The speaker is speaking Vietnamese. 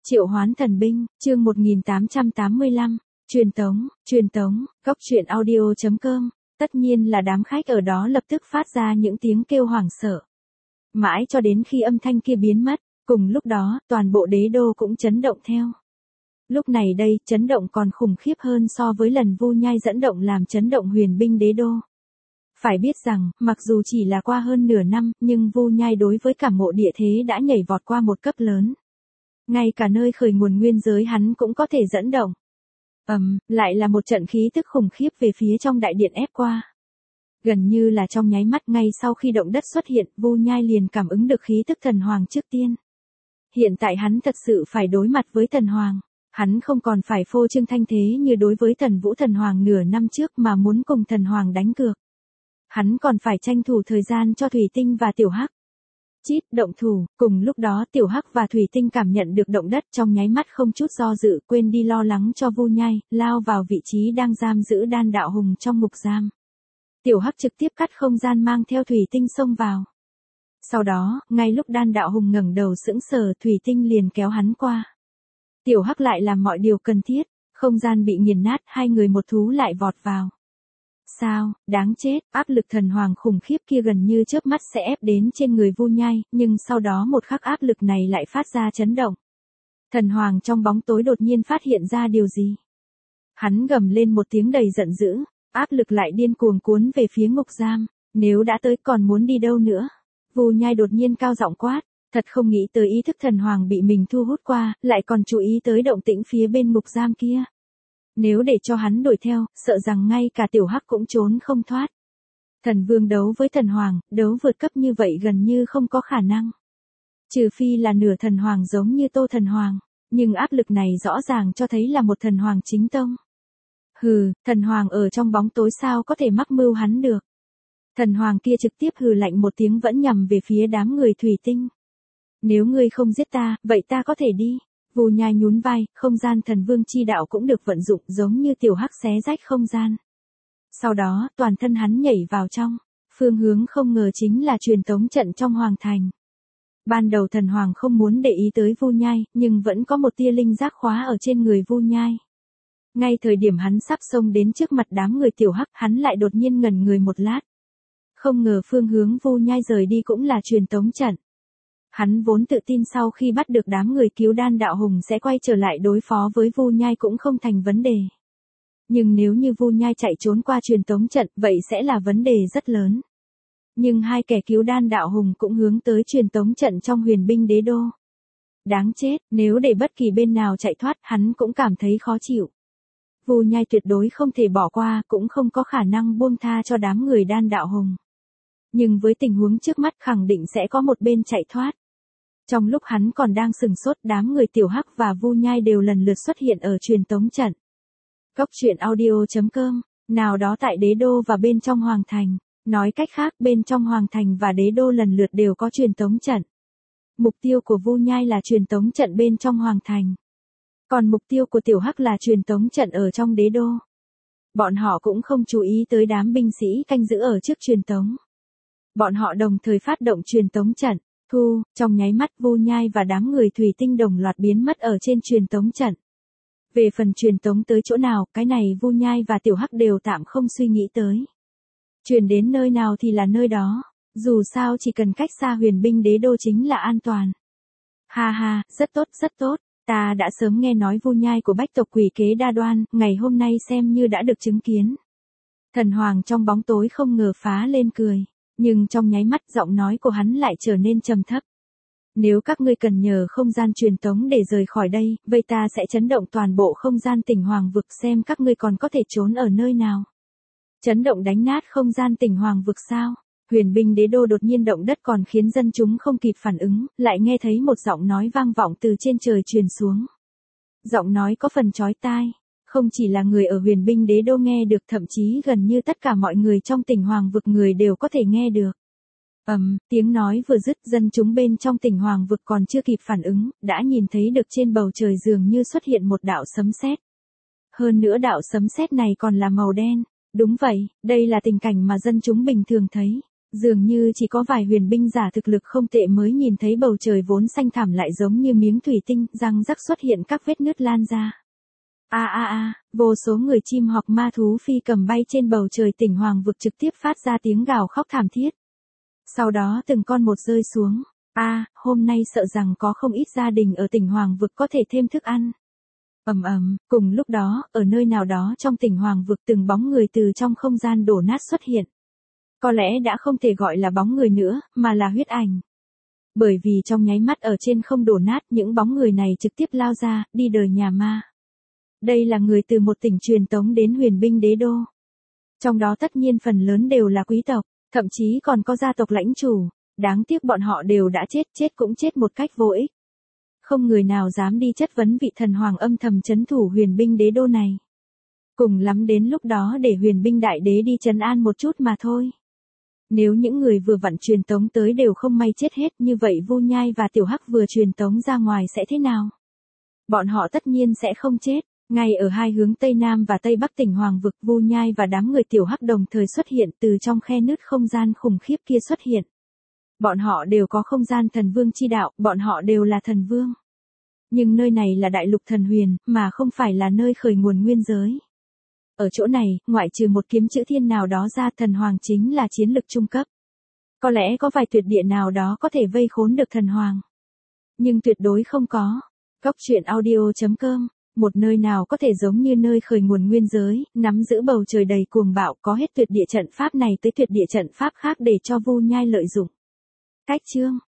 Triệu hoán thần binh, chương 1885, truyền tống, góc truyện audio.com, tất nhiên là đám khách ở đó lập tức phát ra những tiếng kêu hoảng sợ. Mãi cho đến khi âm thanh kia biến mất, cùng lúc đó, toàn bộ đế đô cũng chấn động theo. Lúc này đây, chấn động còn khủng khiếp hơn so với lần Vu Nhai dẫn động làm chấn động huyền binh đế đô. Phải biết rằng, mặc dù chỉ là qua hơn nửa năm, nhưng Vu Nhai đối với cả mộ địa thế đã nhảy vọt qua một cấp lớn. Ngay cả nơi khởi nguồn nguyên giới hắn cũng có thể dẫn động. Lại là một trận khí tức khủng khiếp về phía trong đại điện ép qua. Gần như là trong nháy mắt ngay sau khi động đất xuất hiện, Vu Nhai liền cảm ứng được khí tức thần hoàng trước tiên. Hiện tại hắn thật sự phải đối mặt với thần hoàng. Hắn không còn phải phô trương thanh thế như đối với thần vũ thần hoàng nửa năm trước mà muốn cùng thần hoàng đánh cược. Hắn còn phải tranh thủ thời gian cho Thủy Tinh và Tiểu Hắc. Chít, động thủ, cùng lúc đó Tiểu Hắc và Thủy Tinh cảm nhận được động đất trong nháy mắt không chút do dự, quên đi lo lắng cho Vu Nhai, lao vào vị trí đang giam giữ Đan Đạo Hùng trong ngục giam. Tiểu Hắc trực tiếp cắt không gian mang theo Thủy Tinh xông vào. Sau đó, ngay lúc Đan Đạo Hùng ngẩng đầu sững sờ, Thủy Tinh liền kéo hắn qua. Tiểu Hắc lại làm mọi điều cần thiết, không gian bị nghiền nát, hai người một thú lại vọt vào. Sao, đáng chết, áp lực thần hoàng khủng khiếp kia gần như chớp mắt sẽ ép đến trên người Vu Nhai, nhưng sau đó một khắc áp lực này lại phát ra chấn động. Thần hoàng trong bóng tối đột nhiên phát hiện ra điều gì. Hắn gầm lên một tiếng đầy giận dữ, áp lực lại điên cuồng cuốn về phía ngục giam, nếu đã tới còn muốn đi đâu nữa. Vu Nhai đột nhiên cao giọng quát, thật không nghĩ tới ý thức thần hoàng bị mình thu hút qua, lại còn chú ý tới động tĩnh phía bên ngục giam kia. Nếu để cho hắn đuổi theo, sợ rằng ngay cả Tiểu Hắc cũng trốn không thoát. Thần vương đấu với thần hoàng, đấu vượt cấp như vậy gần như không có khả năng. Trừ phi là nửa thần hoàng giống như Tô thần hoàng, nhưng áp lực này rõ ràng cho thấy là một thần hoàng chính tông. Hừ, thần hoàng ở trong bóng tối sao có thể mắc mưu hắn được. Thần hoàng kia trực tiếp hừ lạnh một tiếng vẫn nhằm về phía đám người Thủy Tinh. Nếu ngươi không giết ta, vậy ta có thể đi. Vu Nhai nhún vai, không gian thần vương chi đạo cũng được vận dụng giống như Tiểu Hắc xé rách không gian. Sau đó, toàn thân hắn nhảy vào trong, phương hướng không ngờ chính là truyền tống trận trong hoàng thành. Ban đầu thần hoàng không muốn để ý tới Vu Nhai, nhưng vẫn có một tia linh giác khóa ở trên người Vu Nhai. Ngay thời điểm hắn sắp xông đến trước mặt đám người Tiểu Hắc, hắn lại đột nhiên ngẩn người một lát. Không ngờ phương hướng Vu Nhai rời đi cũng là truyền tống trận. Hắn vốn tự tin sau khi bắt được đám người cứu Đan Đạo Hùng sẽ quay trở lại đối phó với Vu Nhai cũng không thành vấn đề. Nhưng nếu như Vu Nhai chạy trốn qua truyền tống trận, vậy sẽ là vấn đề rất lớn. Nhưng hai kẻ cứu Đan Đạo Hùng cũng hướng tới truyền tống trận trong huyền binh đế đô. Đáng chết, nếu để bất kỳ bên nào chạy thoát, hắn cũng cảm thấy khó chịu. Vu Nhai tuyệt đối không thể bỏ qua, cũng không có khả năng buông tha cho đám người Đan Đạo Hùng. Nhưng với tình huống trước mắt khẳng định sẽ có một bên chạy thoát. Trong lúc hắn còn đang sừng sốt, đám người Tiểu Hắc và Vu Nhai đều lần lượt xuất hiện ở truyền tống trận. Góc truyện audio.com, nào đó tại đế đô và bên trong hoàng thành. Nói cách khác, bên trong hoàng thành và đế đô lần lượt đều có truyền tống trận. Mục tiêu của Vu Nhai là truyền tống trận bên trong hoàng thành. Còn mục tiêu của Tiểu Hắc là truyền tống trận ở trong đế đô. Bọn họ cũng không chú ý tới đám binh sĩ canh giữ ở trước truyền tống. Bọn họ đồng thời phát động truyền tống trận. Trong nháy mắt Vu Nhai và đám người Thủy Tinh đồng loạt biến mất ở trên truyền tống trận. Về phần truyền tống tới chỗ nào, cái này Vu Nhai và Tiểu Hắc đều tạm không suy nghĩ tới. Truyền đến nơi nào thì là nơi đó, dù sao chỉ cần cách xa huyền binh đế đô chính là an toàn. Ha ha, rất tốt, ta đã sớm nghe nói Vu Nhai của Bách tộc quỷ kế đa đoan, ngày hôm nay xem như đã được chứng kiến. Thần hoàng trong bóng tối không ngờ phá lên cười. Nhưng trong nháy mắt giọng nói của hắn lại trở nên trầm thấp. Nếu các ngươi cần nhờ không gian truyền tống để rời khỏi đây, vậy ta sẽ chấn động toàn bộ không gian tỉnh hoàng vực xem các ngươi còn có thể trốn ở nơi nào. Chấn động đánh nát không gian tỉnh hoàng vực sao? Huyền binh đế đô đột nhiên động đất còn khiến dân chúng không kịp phản ứng, lại nghe thấy một giọng nói vang vọng từ trên trời truyền xuống. Giọng nói có phần chói tai. Không chỉ là người ở huyền binh đế đô nghe được, thậm chí gần như tất cả mọi người trong tỉnh hoàng vực người đều có thể nghe được. Tiếng nói vừa dứt, dân chúng bên trong tỉnh hoàng vực còn chưa kịp phản ứng, đã nhìn thấy được trên bầu trời dường như xuất hiện một đạo sấm sét. Hơn nữa đạo sấm sét này còn là màu đen. Đúng vậy, đây là tình cảnh mà dân chúng bình thường thấy. Dường như chỉ có vài huyền binh giả thực lực không tệ mới nhìn thấy bầu trời vốn xanh thẳm lại giống như miếng thủy tinh, răng rắc xuất hiện các vết nứt lan ra. Vô số người chim hoặc ma thú phi cầm bay trên bầu trời tỉnh Hoàng vực trực tiếp phát ra tiếng gào khóc thảm thiết. Sau đó từng con một rơi xuống. Hôm nay sợ rằng có không ít gia đình ở tỉnh Hoàng vực có thể thêm thức ăn. Cùng lúc đó, ở nơi nào đó trong tỉnh Hoàng vực từng bóng người từ trong không gian đổ nát xuất hiện. Có lẽ đã không thể gọi là bóng người nữa, mà là huyết ảnh. Bởi vì trong nháy mắt ở trên không đổ nát, những bóng người này trực tiếp lao ra, đi đời nhà ma. Đây là người từ một tỉnh truyền tống đến huyền binh đế đô. Trong đó tất nhiên phần lớn đều là quý tộc, thậm chí còn có gia tộc lãnh chủ. Đáng tiếc bọn họ đều đã chết cũng chết một cách vô ích. Không người nào dám đi chất vấn vị thần hoàng âm thầm trấn thủ huyền binh đế đô này. Cùng lắm đến lúc đó để huyền binh đại đế đi trấn an một chút mà thôi. Nếu những người vừa vặn truyền tống tới đều không may chết hết, như vậy Vu Nhai và Tiểu Hắc vừa truyền tống ra ngoài sẽ thế nào? Bọn họ tất nhiên sẽ không chết. Ngay ở hai hướng Tây Nam và Tây Bắc tỉnh Hoàng vực, Vu Nhai và đám người Tiểu Hắc đồng thời xuất hiện, từ trong khe nứt không gian khủng khiếp kia xuất hiện. Bọn họ đều có không gian thần vương chi đạo, bọn họ đều là thần vương. Nhưng nơi này là đại lục thần huyền, mà không phải là nơi khởi nguồn nguyên giới. Ở chỗ này, ngoại trừ một kiếm chữ thiên nào đó ra, thần hoàng chính là chiến lực trung cấp. Có lẽ có vài tuyệt địa nào đó có thể vây khốn được thần hoàng. Nhưng tuyệt đối không có. Góc truyện audio.com, một nơi nào có thể giống như nơi khởi nguồn nguyên giới, nắm giữ bầu trời đầy cuồng bạo, có hết tuyệt địa trận pháp này tới tuyệt địa trận pháp khác để cho Vu Nhai lợi dụng. Cách chương